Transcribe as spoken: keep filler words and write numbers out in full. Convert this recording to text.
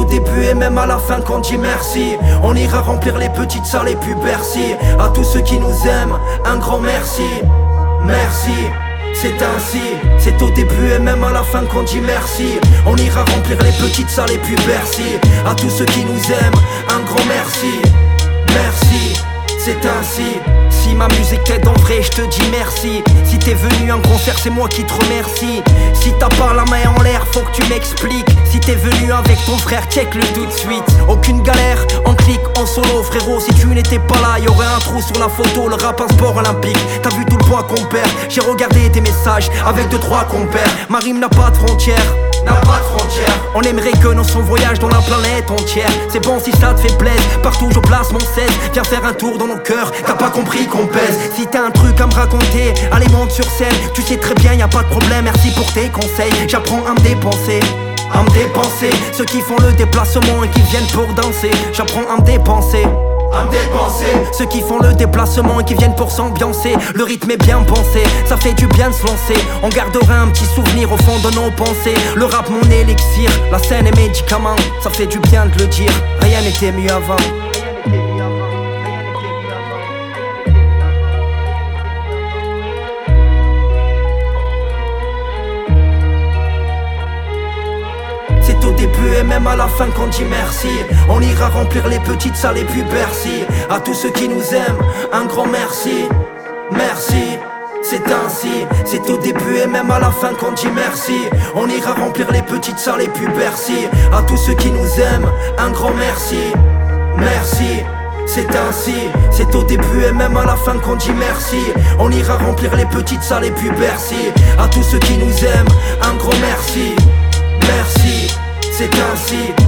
début et même à la fin qu'on dit merci. On ira remplir les petites salles et puis Bercy. À tous ceux qui nous aiment, un grand merci. Merci, c'est ainsi. C'est au début et même à la fin qu'on dit merci. On ira remplir les petites salles et puis Bercy. À tous ceux qui nous aiment, un grand merci. Merci, c'est ainsi. Si ma musique t'aide en vrai, je te dis merci. Si t'es venu à un concert, c'est moi qui te remercie. Si t'as pas la main en l'air, faut que tu m'expliques. Si t'es venu avec ton frère, check-le tout de suite. Aucune galère, en clic, en solo, frérot. Si tu n'étais pas là, y'aurait un trou sur la photo. Le rap un sport olympique, t'as vu tout le poids qu'on perd. J'ai regardé tes messages avec deux trois compères. Ma rime n'a pas de frontières, n'a pas de frontières. On aimerait que nos sons voyagent dans la planète entière. C'est bon si ça te fait plaisir, partout je place mon seize. Viens faire un tour dans nos cœurs, t'as pas compris qu'on pèse. Si t'as un truc à me raconter, allez monte sur scène. Tu sais très bien, y a pas de problème, merci pour tes conseils. J'apprends à me dépenser, à me dépenser. Ceux qui font le déplacement et qui viennent pour danser. J'apprends à me dépenser, à me dépenser. Ceux qui font le déplacement et qui viennent pour s'ambiancer. Le rythme est bien pensé, ça fait du bien de se lancer. On gardera un petit souvenir au fond de nos pensées. Le rap mon élixir, la scène est médicament. Ça fait du bien de le dire, rien n'était mieux avant. C'est au début et même à la fin qu'on dit merci. On ira remplir les petites salles et puis Bercy. À tous ceux qui nous aiment, un grand merci. Merci, c'est ainsi. C'est au début et même à la fin qu'on dit merci. On ira remplir les petites salles et puis Bercy. À tous ceux qui nous aiment, un grand merci. Merci, c'est ainsi. C'est au début et même à la fin qu'on dit merci. On ira remplir les petites salles et puis Bercy. À tous ceux qui nous aiment, un grand merci. Merci, c'est ainsi.